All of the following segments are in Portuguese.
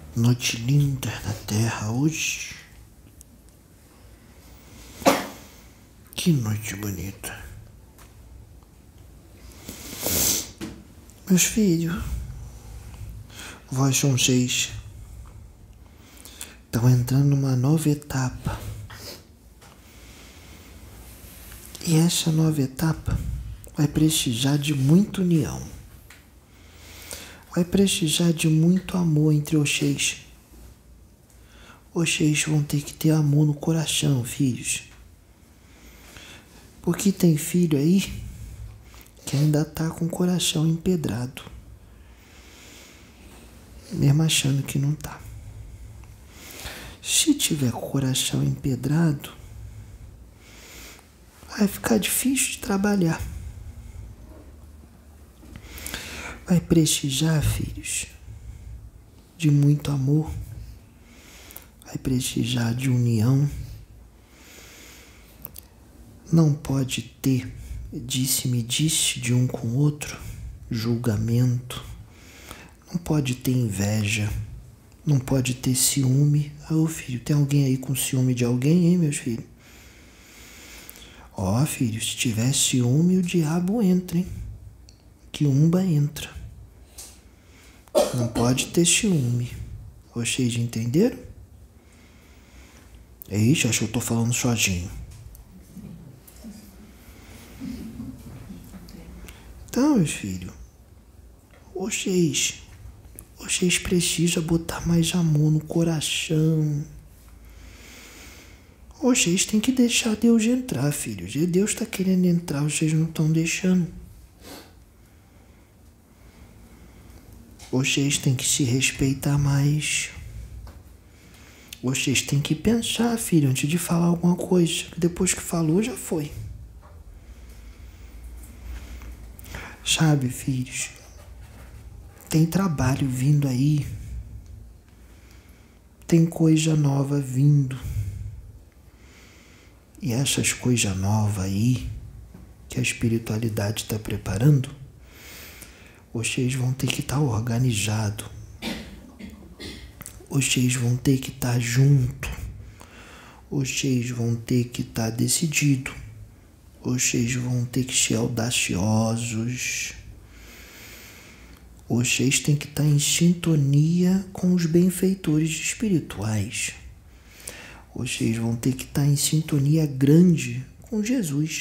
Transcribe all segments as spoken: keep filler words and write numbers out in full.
Noite linda na terra hoje. Que noite bonita. Meus filhos, vós são seis, estão entrando numa nova etapa. E essa nova etapa vai precisar de muita união. Vai precisar de muito amor entre vocês. Vocês vão ter que ter amor no coração, filhos. Porque tem filho aí que ainda tá com o coração empedrado. Mesmo achando que não tá. Se tiver com o coração empedrado, vai ficar difícil de trabalhar. Vai precisar, filhos, de muito amor. Vai precisar de união. Não pode ter disse-me disse de um com o outro, julgamento. Não pode ter inveja. Não pode ter ciúme. Ah, ô filho, tem alguém aí com ciúme de alguém, hein, meus filhos? Ó, filho, se tiver ciúme, o diabo entra, hein? Que umba entra. Não pode ter ciúme. Vocês entenderam? Ixi, acho que eu tô falando sozinho. Então, meus filhos, vocês, vocês precisam botar mais amor no coração. Vocês têm que deixar Deus entrar, filhos. E Deus está querendo entrar, vocês não estão deixando. Vocês têm que se respeitar mais. Vocês têm que pensar, filho, antes de falar alguma coisa. Depois que falou, já foi. Sabe, filhos, tem trabalho vindo aí. Tem coisa nova vindo. E essas coisas novas aí, que a espiritualidade está preparando, vocês vão ter que estar organizados. Vocês vão ter que estar juntos. Vocês vão ter que estar decididos. Vocês vão ter que ser audaciosos. Vocês têm que estar em sintonia com os benfeitores espirituais. Vocês vão ter que estar em sintonia grande com Jesus.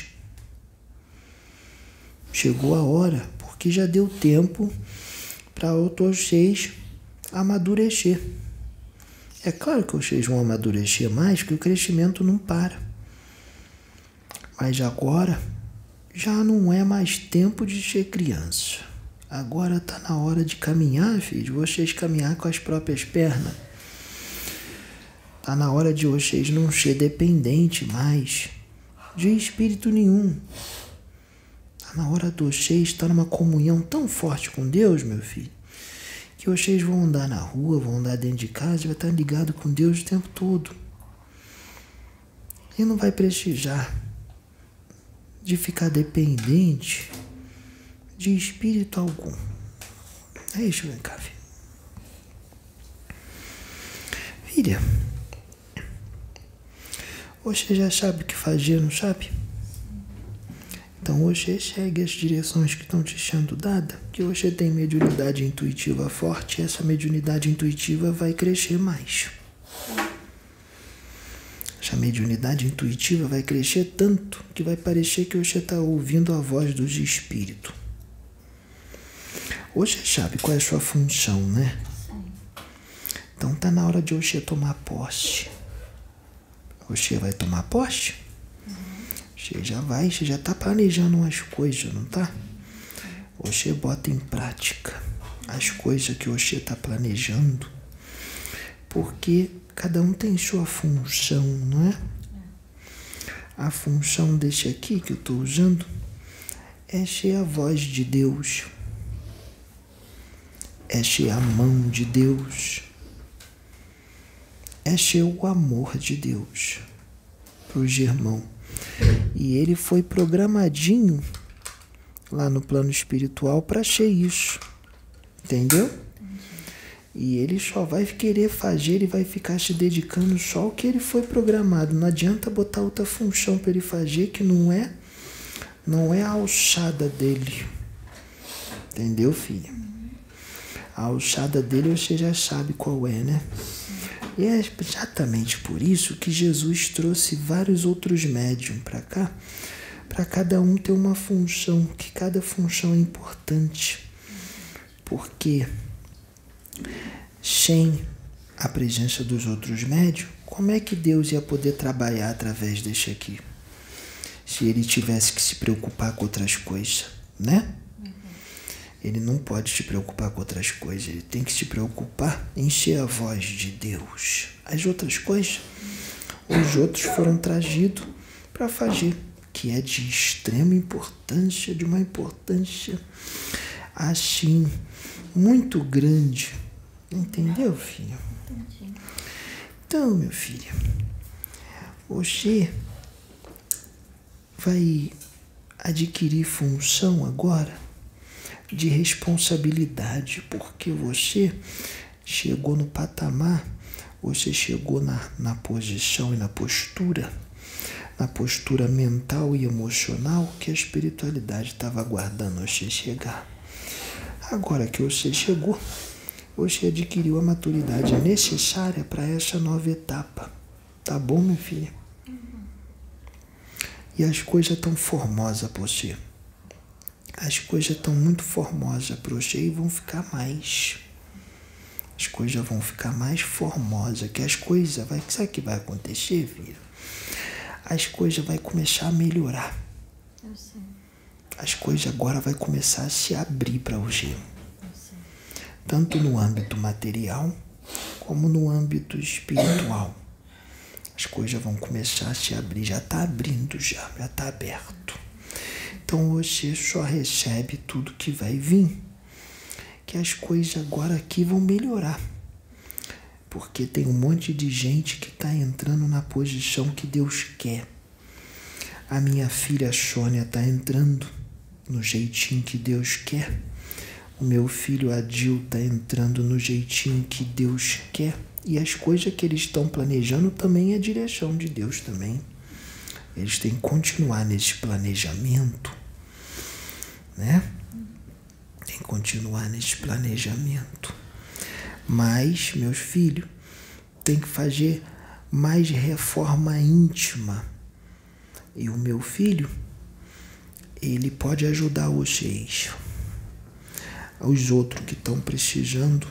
Chegou a hora, porque já deu tempo para vocês amadurecer. É claro que vocês vão amadurecer mais, porque o crescimento não para. Mas agora já não é mais tempo de ser criança. Agora está na hora de caminhar, filho, vocês caminhar com as próprias pernas. Está na hora de vocês não ser dependente mais de espírito nenhum. Está na hora de vocês estar numa comunhão tão forte com Deus, meu filho, que vocês vão andar na rua, vão andar dentro de casa e vai estar ligado com Deus o tempo todo. E não vai precisar de ficar dependente de espírito algum. É isso, vem cá, filho. Filha, você já sabe o que fazer, não sabe? Então você segue as direções que estão te sendo dadas, que você tem mediunidade intuitiva forte, e essa mediunidade intuitiva vai crescer mais. Essa mediunidade intuitiva vai crescer tanto que vai parecer que você está ouvindo a voz dos espíritos. Você sabe qual é a sua função, né? Então tá na hora de você tomar posse. Você vai tomar posse? Você já vai, você já está planejando umas coisas, não tá? Você bota em prática as coisas que você está planejando, porque cada um tem sua função, não é? A função desse aqui que eu estou usando é ser a voz de Deus, é ser a mão de Deus, é ser o amor de Deus para o irmãos. E ele foi programadinho lá no plano espiritual para ser isso. Entendeu? E ele só vai querer fazer, ele vai ficar se dedicando só ao que ele foi programado. Não adianta botar outra função para ele fazer que não é, não é a alçada dele. Entendeu, filha? A alçada dele você já sabe qual é, né? E é exatamente por isso que Jesus trouxe vários outros médiums para cá, para cada um ter uma função, que cada função é importante. Porque sem a presença dos outros médiuns, como é que Deus ia poder trabalhar através deste aqui? Se ele tivesse que se preocupar com outras coisas, né? Uhum. Ele não pode se preocupar com outras coisas, ele tem que se preocupar em ser a voz de Deus. As outras coisas, os outros foram trazidos para fazer, que é de extrema importância, de uma importância assim, muito grande. Entendeu, filho? Entendi. Então, meu filho, você vai adquirir função agora de responsabilidade, porque você chegou no patamar, você chegou na, na posição e na postura, na postura mental e emocional que a espiritualidade estava aguardando você chegar. Agora que você chegou, você adquiriu a maturidade necessária para essa nova etapa. Tá bom, minha filha? Uhum. E as coisas estão formosas para você. As coisas estão muito formosas para você e vão ficar mais. As coisas vão ficar mais formosas. Que as coisas... Vai, sabe o que vai acontecer, filha? As coisas vão começar a melhorar. Eu sei. As coisas agora vão começar a se abrir para você. Eu Tanto no âmbito material, como no âmbito espiritual. As coisas vão começar a se abrir. Já está abrindo, já. Já está aberto. Então você só recebe tudo que vai vir. Que as coisas agora aqui vão melhorar. Porque tem um monte de gente que está entrando na posição que Deus quer. A minha filha Sônia está entrando no jeitinho que Deus quer. O meu filho Adil está entrando no jeitinho que Deus quer. E as coisas que eles estão planejando também é a direção de Deus também. Eles têm que continuar nesse planejamento, né? Tem que continuar nesse planejamento. Mas, meus filhos, tem que fazer mais reforma íntima. E o meu filho, ele pode ajudar vocês. Os outros que estão precisando,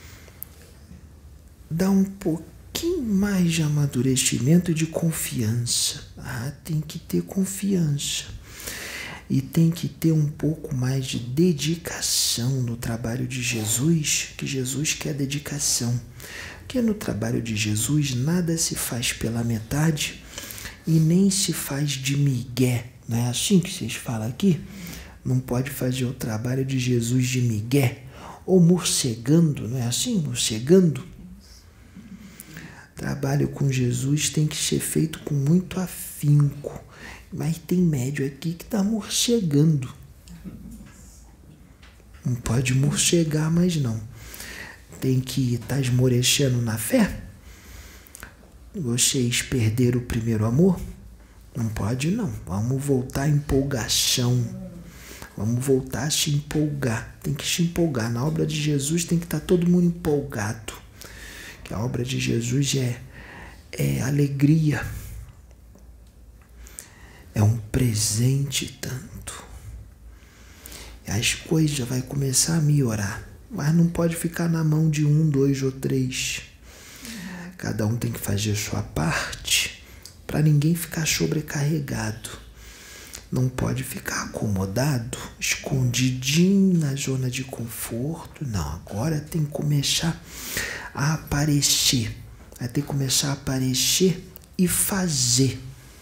dar um pouquinho mais de amadurecimento e de confiança. Ah, tem que ter confiança. E tem que ter um pouco mais de dedicação no trabalho de Jesus, que Jesus quer dedicação. Porque no trabalho de Jesus nada se faz pela metade e nem se faz de migué. Não é assim que vocês falam aqui? Não pode fazer o trabalho de Jesus de migué. Ou morcegando, não é assim? Morcegando. Trabalho com Jesus tem que ser feito com muito afinco. Mas tem médio aqui que está morcegando. Não pode morcegar mais não. Tem que estar tá esmorecendo na fé. Vocês perderam o primeiro amor? Não pode não. Vamos voltar à empolgação. Vamos voltar a se empolgar. Tem que se empolgar. Na obra de Jesus tem que estar tá todo mundo empolgado. Que a obra de Jesus é, é alegria. É um presente tanto. As coisas vai começar a melhorar. Mas não pode ficar na mão de um, dois ou três. Cada um tem que fazer a sua parte para ninguém ficar sobrecarregado. Não pode ficar acomodado, escondidinho na zona de conforto. Não, agora tem que começar a aparecer. Vai ter que começar a aparecer e fazer.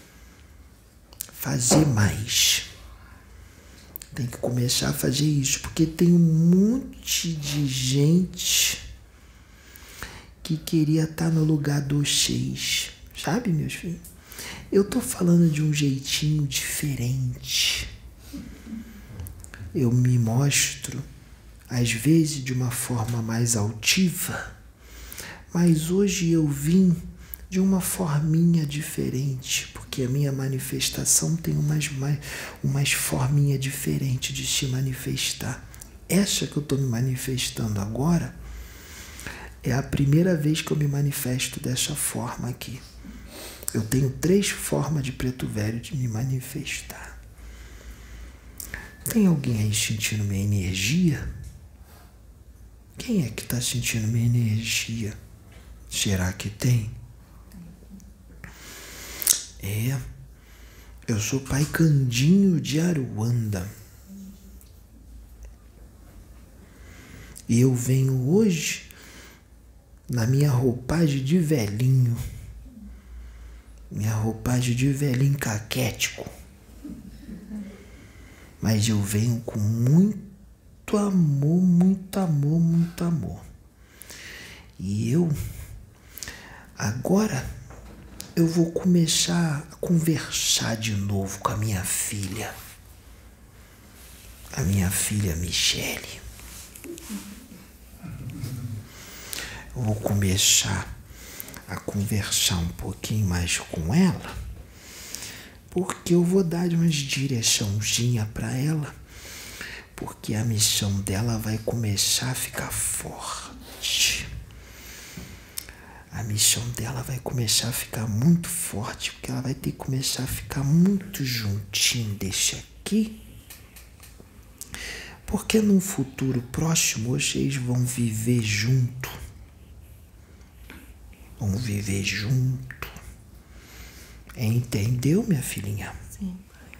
Fazer mais. Tem que começar a fazer isso, porque tem um monte de gente que queria estar no lugar dos seis. Sabe, meus filhos? Eu tô falando de um jeitinho diferente. Eu me mostro às vezes de uma forma mais altiva, mas hoje eu vim de uma forminha diferente, porque a minha manifestação tem umas, mais, umas forminha diferente de se manifestar. Essa que eu estou me manifestando agora é a primeira vez que eu me manifesto dessa forma aqui. Eu tenho três formas de preto velho de me manifestar. Tem alguém aí sentindo minha energia? Quem é que está sentindo minha energia? Será que tem? É, eu sou Pai Candinho de Aruanda. E eu venho hoje na minha roupagem de velhinho. Minha roupagem de velhinho caquético. Mas eu venho com muito amor, muito amor, muito amor. E eu, agora, eu vou começar a conversar de novo com a minha filha. A minha filha Michele. Eu vou começar a conversar um pouquinho mais com ela, porque eu vou dar umas direçãozinha para ela, porque a missão dela vai começar a ficar forte. A missão dela vai começar a ficar muito forte, porque ela vai ter que começar a ficar muito juntinho desse aqui, porque num futuro próximo vocês vão viver junto. Vão viver junto. Entendeu, minha filhinha? Sim.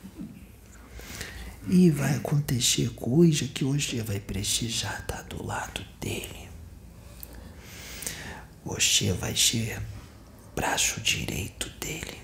E vai acontecer coisa que hoje vai precisar estar do lado dele. Você vai ser braço direito dele.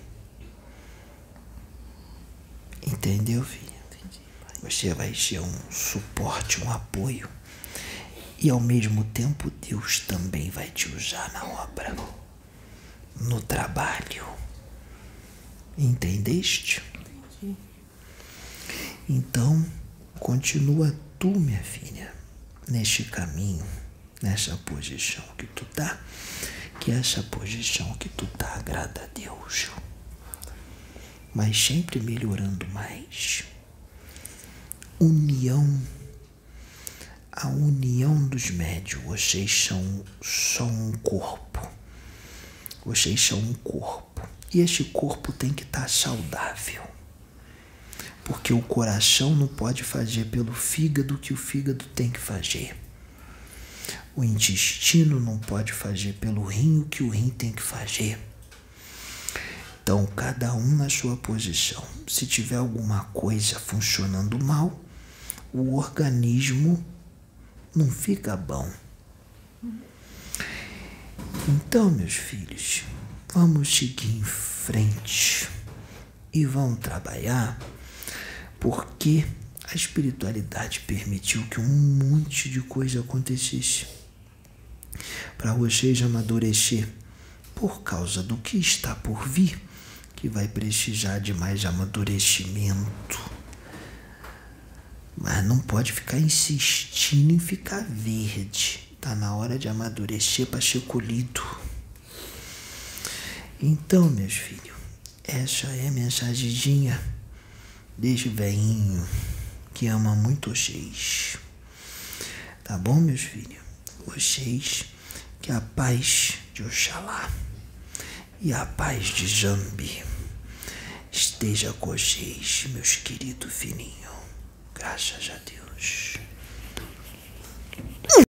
Entendeu, filha? Entendi, pai. Você vai ser um suporte, um apoio. E ao mesmo tempo Deus também vai te usar na obra, no trabalho. Entendeste? Entendi. Então, continua tu, minha filha, neste caminho, nessa posição que tu tá, que essa posição que tu tá agrada a Deus. Mas sempre melhorando mais. União. A união dos médios. Vocês são só um corpo. Vocês são um corpo. E este corpo tem que estar saudável. Porque o coração não pode fazer pelo fígado o que o fígado tem que fazer. O intestino não pode fazer pelo rim o que o rim tem que fazer. Então, cada um na sua posição. Se tiver alguma coisa funcionando mal, o organismo não fica bom. Então, meus filhos, vamos seguir em frente e vamos trabalhar, porque a espiritualidade permitiu que um monte de coisa acontecesse para vocês amadurecer por causa do que está por vir, que vai precisar de mais amadurecimento. Mas não pode ficar insistindo em ficar verde. Tá na hora de amadurecer para ser colhido. Então, meus filhos, essa é a mensagenzinha deste velhinho que ama muito vocês. Tá bom, meus filhos? Vocês, que a paz de Oxalá e a paz de Jambi esteja com vocês, meus queridos filhinhos. Graças a Deus.